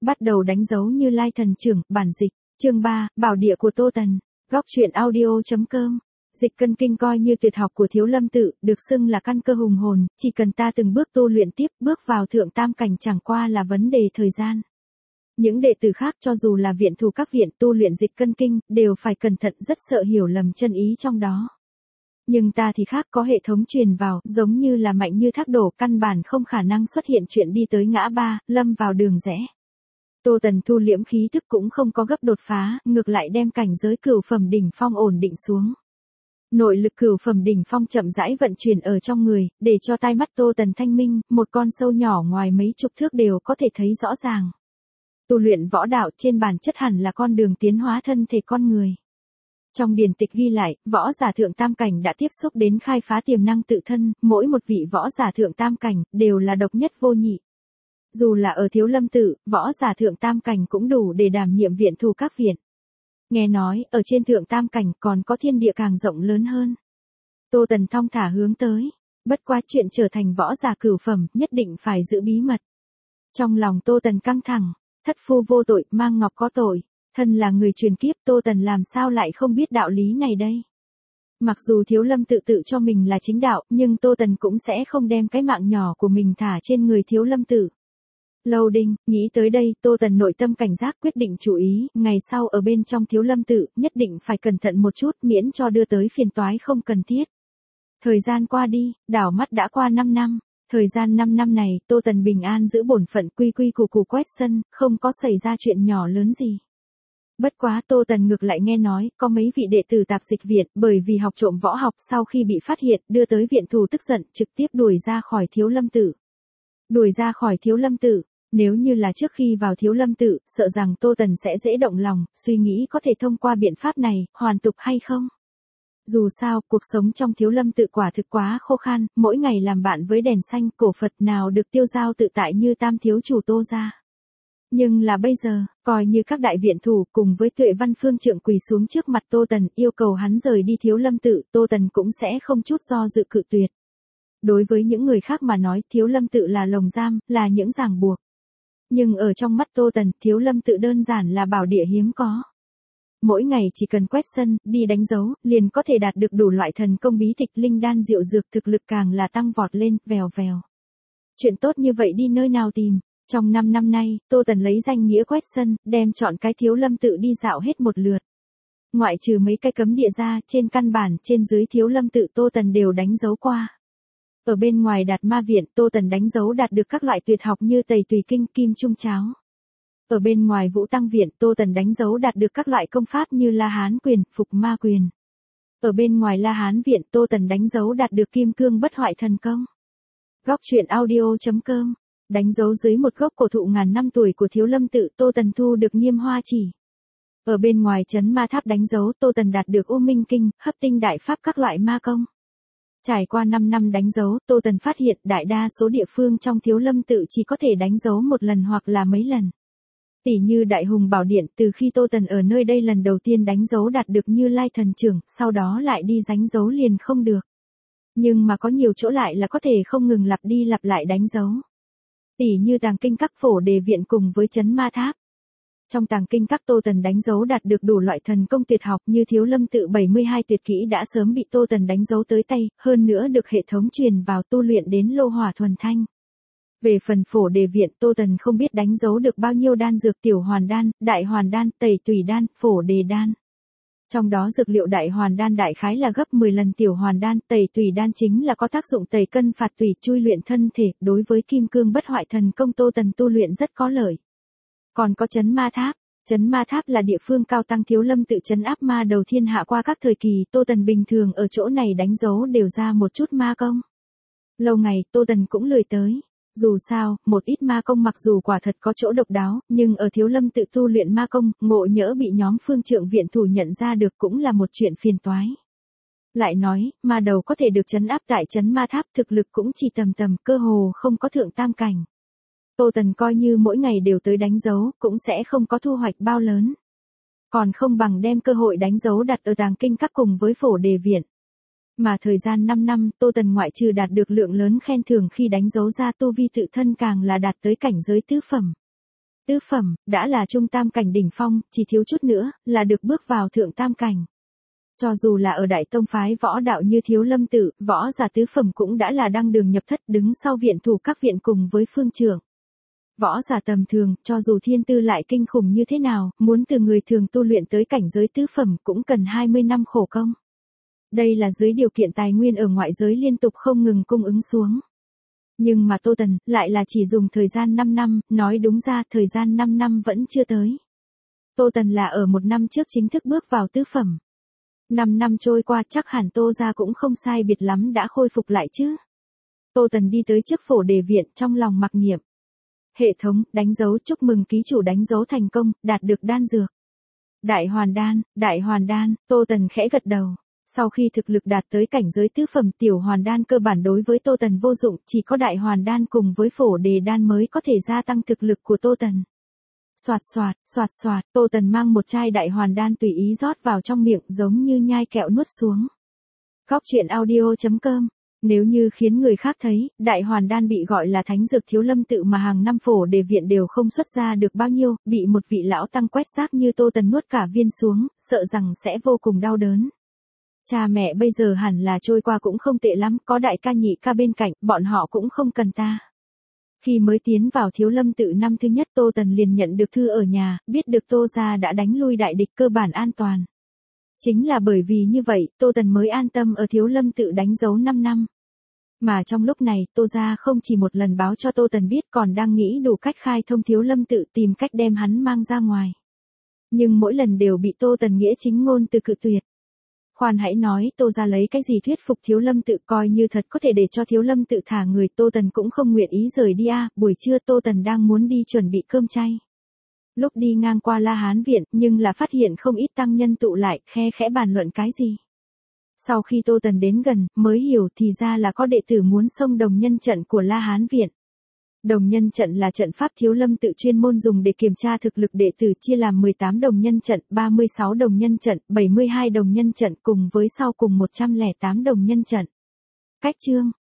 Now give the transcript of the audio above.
Bắt đầu đánh dấu Như Lai thần trưởng, bản dịch, chương 3, Bảo địa của Tô Tần, góc truyện audio.com. Dịch cân kinh coi như tuyệt học của Thiếu Lâm tự, được xưng là căn cơ hùng hồn, chỉ cần ta từng bước tu luyện tiếp, bước vào thượng tam cảnh chẳng qua là vấn đề thời gian. Những đệ tử khác cho dù là viện thủ các viện tu luyện dịch cân kinh, đều phải cẩn thận rất sợ hiểu lầm chân ý trong đó. Nhưng ta thì khác, có hệ thống truyền vào, giống như là mạnh như thác đổ, căn bản không khả năng xuất hiện chuyện đi tới ngã ba, lâm vào đường rẽ. Tô Tần thu liễm khí thức cũng không có gấp đột phá, ngược lại đem cảnh giới cửu phẩm đỉnh phong ổn định xuống. Nội lực cửu phẩm đỉnh phong chậm rãi vận chuyển ở trong người, để cho tai mắt Tô Tần thanh minh, một con sâu nhỏ ngoài mấy chục thước đều có thể thấy rõ ràng. Tu luyện võ đạo trên bản chất hẳn là con đường tiến hóa thân thể con người. Trong điển tịch ghi lại, võ giả thượng tam cảnh đã tiếp xúc đến khai phá tiềm năng tự thân, mỗi một vị võ giả thượng tam cảnh đều là độc nhất vô nhị. Dù là ở Thiếu Lâm tự, võ giả thượng tam cảnh cũng đủ để đảm nhiệm viện thủ các viện. Nghe nói, ở trên thượng tam cảnh còn có thiên địa càng rộng lớn hơn. Tô Tần thong thả hướng tới, bất quá chuyện trở thành võ giả cửu phẩm, nhất định phải giữ bí mật. Trong lòng Tô Tần căng thẳng, thất phu vô tội, mang ngọc có tội. Thân là người truyền kiếp, Tô Tần làm sao lại không biết đạo lý này đây? Mặc dù Thiếu Lâm tự tự cho mình là chính đạo, nhưng Tô Tần cũng sẽ không đem cái mạng nhỏ của mình thả trên người Thiếu Lâm tự. Lâu đinh, nghĩ tới đây, Tô Tần nội tâm cảnh giác quyết định chú ý, ngày sau ở bên trong Thiếu Lâm tự, nhất định phải cẩn thận một chút, miễn cho đưa tới phiền toái không cần thiết. Thời gian qua đi, đảo mắt đã qua 5 năm. Thời gian 5 năm này, Tô Tần bình an giữ bổn phận quy quy củ củ quét sân, không có xảy ra chuyện nhỏ lớn gì. Bất quá Tô Tần ngược lại nghe nói, có mấy vị đệ tử tạp dịch viện, bởi vì học trộm võ học sau khi bị phát hiện, đưa tới viện thủ tức giận, trực tiếp đuổi ra khỏi Thiếu Lâm tự. Đuổi ra khỏi Thiếu Lâm tự, nếu như là trước khi vào Thiếu Lâm tự, sợ rằng Tô Tần sẽ dễ động lòng, suy nghĩ có thể thông qua biện pháp này, hoàn tục hay không. Dù sao, cuộc sống trong Thiếu Lâm tự quả thực quá khô khan, mỗi ngày làm bạn với đèn xanh, cổ Phật nào được tiêu dao tự tại như tam thiếu chủ Tô gia. Nhưng là bây giờ, coi như các đại viện thủ cùng với Tuệ Văn Phương trượng quỳ xuống trước mặt Tô Tần, yêu cầu hắn rời đi Thiếu Lâm tự, Tô Tần cũng sẽ không chút do dự cự tuyệt. Đối với những người khác mà nói, Thiếu Lâm tự là lồng giam, là những ràng buộc. Nhưng ở trong mắt Tô Tần, Thiếu Lâm tự đơn giản là bảo địa hiếm có. Mỗi ngày chỉ cần quét sân, đi đánh dấu, liền có thể đạt được đủ loại thần công bí tịch, linh đan diệu dược, thực lực càng là tăng vọt lên, vèo vèo. Chuyện tốt như vậy đi nơi nào tìm? Trong 5 năm nay, Tô Tần lấy danh nghĩa quét sân, đem chọn cái Thiếu Lâm tự đi dạo hết một lượt. Ngoại trừ mấy cái cấm địa ra, trên căn bản, trên dưới Thiếu Lâm tự Tô Tần đều đánh dấu qua. Ở bên ngoài Đạt Ma viện, Tô Tần đánh dấu đạt được các loại tuyệt học như Tẩy Tùy Kinh, Kim Trung Cháo. Ở bên ngoài Vũ Tăng viện, Tô Tần đánh dấu đạt được các loại công pháp như La Hán quyền, Phục Ma quyền. Ở bên ngoài La Hán viện, Tô Tần đánh dấu đạt được Kim Cương Bất Hoại thần công. Góc truyện audio.com. Đánh dấu dưới một gốc cổ thụ ngàn năm tuổi của Thiếu Lâm tự, Tô Tần thu được Nghiêm Hoa chỉ. Ở bên ngoài trấn Ma Tháp đánh dấu, Tô Tần đạt được U Minh Kinh, Hấp Tinh Đại Pháp các loại ma công. Trải qua 5 năm đánh dấu, Tô Tần phát hiện đại đa số địa phương trong Thiếu Lâm tự chỉ có thể đánh dấu một lần hoặc là mấy lần. Tỷ như Đại Hùng Bảo Điện, từ khi Tô Tần ở nơi đây lần đầu tiên đánh dấu đạt được Như Lai thần trưởng, sau đó lại đi đánh dấu liền không được. Nhưng mà có nhiều chỗ lại là có thể không ngừng lặp đi lặp lại đánh dấu. Tỷ như Tàng Kinh Các Phổ Đề viện cùng với Trấn Ma Tháp. Trong Tàng Kinh Các Tô Tần đánh dấu đạt được đủ loại thần công tuyệt học như Thiếu Lâm tự 72 tuyệt kỹ đã sớm bị Tô Tần đánh dấu tới tay, hơn nữa được hệ thống truyền vào tu luyện đến lô hỏa thuần thanh. Về phần Phổ Đề viện, Tô Tần không biết đánh dấu được bao nhiêu đan dược, tiểu hoàn đan, đại hoàn đan, tẩy tùy đan, phổ đề đan. Trong đó dược liệu đại hoàn đan đại khái là gấp 10 lần tiểu hoàn đan, tẩy tùy đan chính là có tác dụng tẩy cân phạt tùy, chui luyện thân thể, đối với Kim Cương Bất Hoại thần công Tô Tần tu luyện rất có lợi. Còn có Trấn Ma Tháp. Trấn Ma Tháp là địa phương cao tăng Thiếu Lâm tự trấn áp ma đầu thiên hạ qua các thời kỳ, Tô Tần bình thường ở chỗ này đánh dấu đều ra một chút ma công. Lâu ngày, Tô Tần cũng lười tới. Dù sao, một ít ma công mặc dù quả thật có chỗ độc đáo, nhưng ở Thiếu Lâm tự tu luyện ma công, ngộ nhỡ bị nhóm phương trượng viện thủ nhận ra được cũng là một chuyện phiền toái. Lại nói, ma đầu có thể được trấn áp tại Trấn Ma Tháp, thực lực cũng chỉ tầm, cơ hồ không có thượng tam cảnh. Tô Tần coi như mỗi ngày đều tới đánh dấu, cũng sẽ không có thu hoạch bao lớn. Còn không bằng đem cơ hội đánh dấu đặt ở Tàng Kinh Các cùng với Phổ Đề viện. Mà thời gian 5 năm, Tô Tần ngoại trừ đạt được lượng lớn khen thưởng khi đánh dấu ra tu vi tự thân càng là đạt tới cảnh giới tứ phẩm. Tứ phẩm, đã là trung tam cảnh đỉnh phong, chỉ thiếu chút nữa, là được bước vào thượng tam cảnh. Cho dù là ở đại tông phái võ đạo như Thiếu Lâm Tự, võ giả tứ phẩm cũng đã là đăng đường nhập thất đứng sau viện thủ các viện cùng với phương trưởng. Võ giả tầm thường, cho dù thiên tư lại kinh khủng như thế nào, muốn từ người thường tu luyện tới cảnh giới tứ phẩm cũng cần 20 năm khổ công. Đây là dưới điều kiện tài nguyên ở ngoại giới liên tục không ngừng cung ứng xuống. Nhưng mà Tô Tần, lại là chỉ dùng thời gian 5 năm, nói đúng ra thời gian 5 năm vẫn chưa tới. Tô Tần là ở 1 năm trước chính thức bước vào tứ phẩm. 5 năm trôi qua chắc hẳn Tô gia cũng không sai biệt lắm đã khôi phục lại chứ. Tô Tần đi tới trước phổ đề viện trong lòng mặc niệm. Hệ thống, đánh dấu chúc mừng ký chủ đánh dấu thành công, đạt được đan dược. Đại hoàn đan, Tô Tần khẽ gật đầu. Sau khi thực lực đạt tới cảnh giới tứ phẩm tiểu hoàn đan cơ bản đối với Tô Tần vô dụng, chỉ có đại hoàn đan cùng với phổ đề đan mới có thể gia tăng thực lực của Tô Tần. Soạt soạt, Tô Tần mang một chai đại hoàn đan tùy ý rót vào trong miệng giống như nhai kẹo nuốt xuống. Góc truyện audio.com. Nếu như khiến người khác thấy, đại hoàn đan bị gọi là thánh dược Thiếu Lâm Tự mà hàng năm phổ đề viện đều không xuất ra được bao nhiêu, bị một vị lão tăng quét xác như Tô Tần nuốt cả viên xuống, sợ rằng sẽ vô cùng đau đớn. Cha mẹ bây giờ hẳn là trôi qua cũng không tệ lắm, có đại ca nhị ca bên cạnh, bọn họ cũng không cần ta. Khi mới tiến vào Thiếu Lâm Tự năm thứ nhất Tô Tần liền nhận được thư ở nhà, biết được Tô gia đã đánh lui đại địch cơ bản an toàn. Chính là bởi vì như vậy, Tô Tần mới an tâm ở Thiếu Lâm Tự đánh dấu 5 năm. Mà trong lúc này, Tô gia không chỉ một lần báo cho Tô Tần biết còn đang nghĩ đủ cách khai thông Thiếu Lâm Tự tìm cách đem hắn mang ra ngoài. Nhưng mỗi lần đều bị Tô Tần nghĩa chính ngôn từ cự tuyệt. Khoan hãy nói, Tô gia lấy cái gì thuyết phục Thiếu Lâm Tự coi như thật có thể để cho Thiếu Lâm Tự thả người, Tô Tần cũng không nguyện ý rời đi à, buổi trưa Tô Tần đang muốn đi chuẩn bị cơm chay. Lúc đi ngang qua La Hán Viện, nhưng là phát hiện không ít tăng nhân tụ lại, khe khẽ bàn luận cái gì. Sau khi Tô Tần đến gần, mới hiểu thì ra là có đệ tử muốn xông đồng nhân trận của La Hán Viện. Đồng nhân trận là trận pháp Thiếu Lâm Tự chuyên môn dùng để kiểm tra thực lực đệ tử, chia làm 18 đồng nhân trận, 36 đồng nhân trận, 72 đồng nhân trận cùng với sau cùng 108 đồng nhân trận. Cách chương,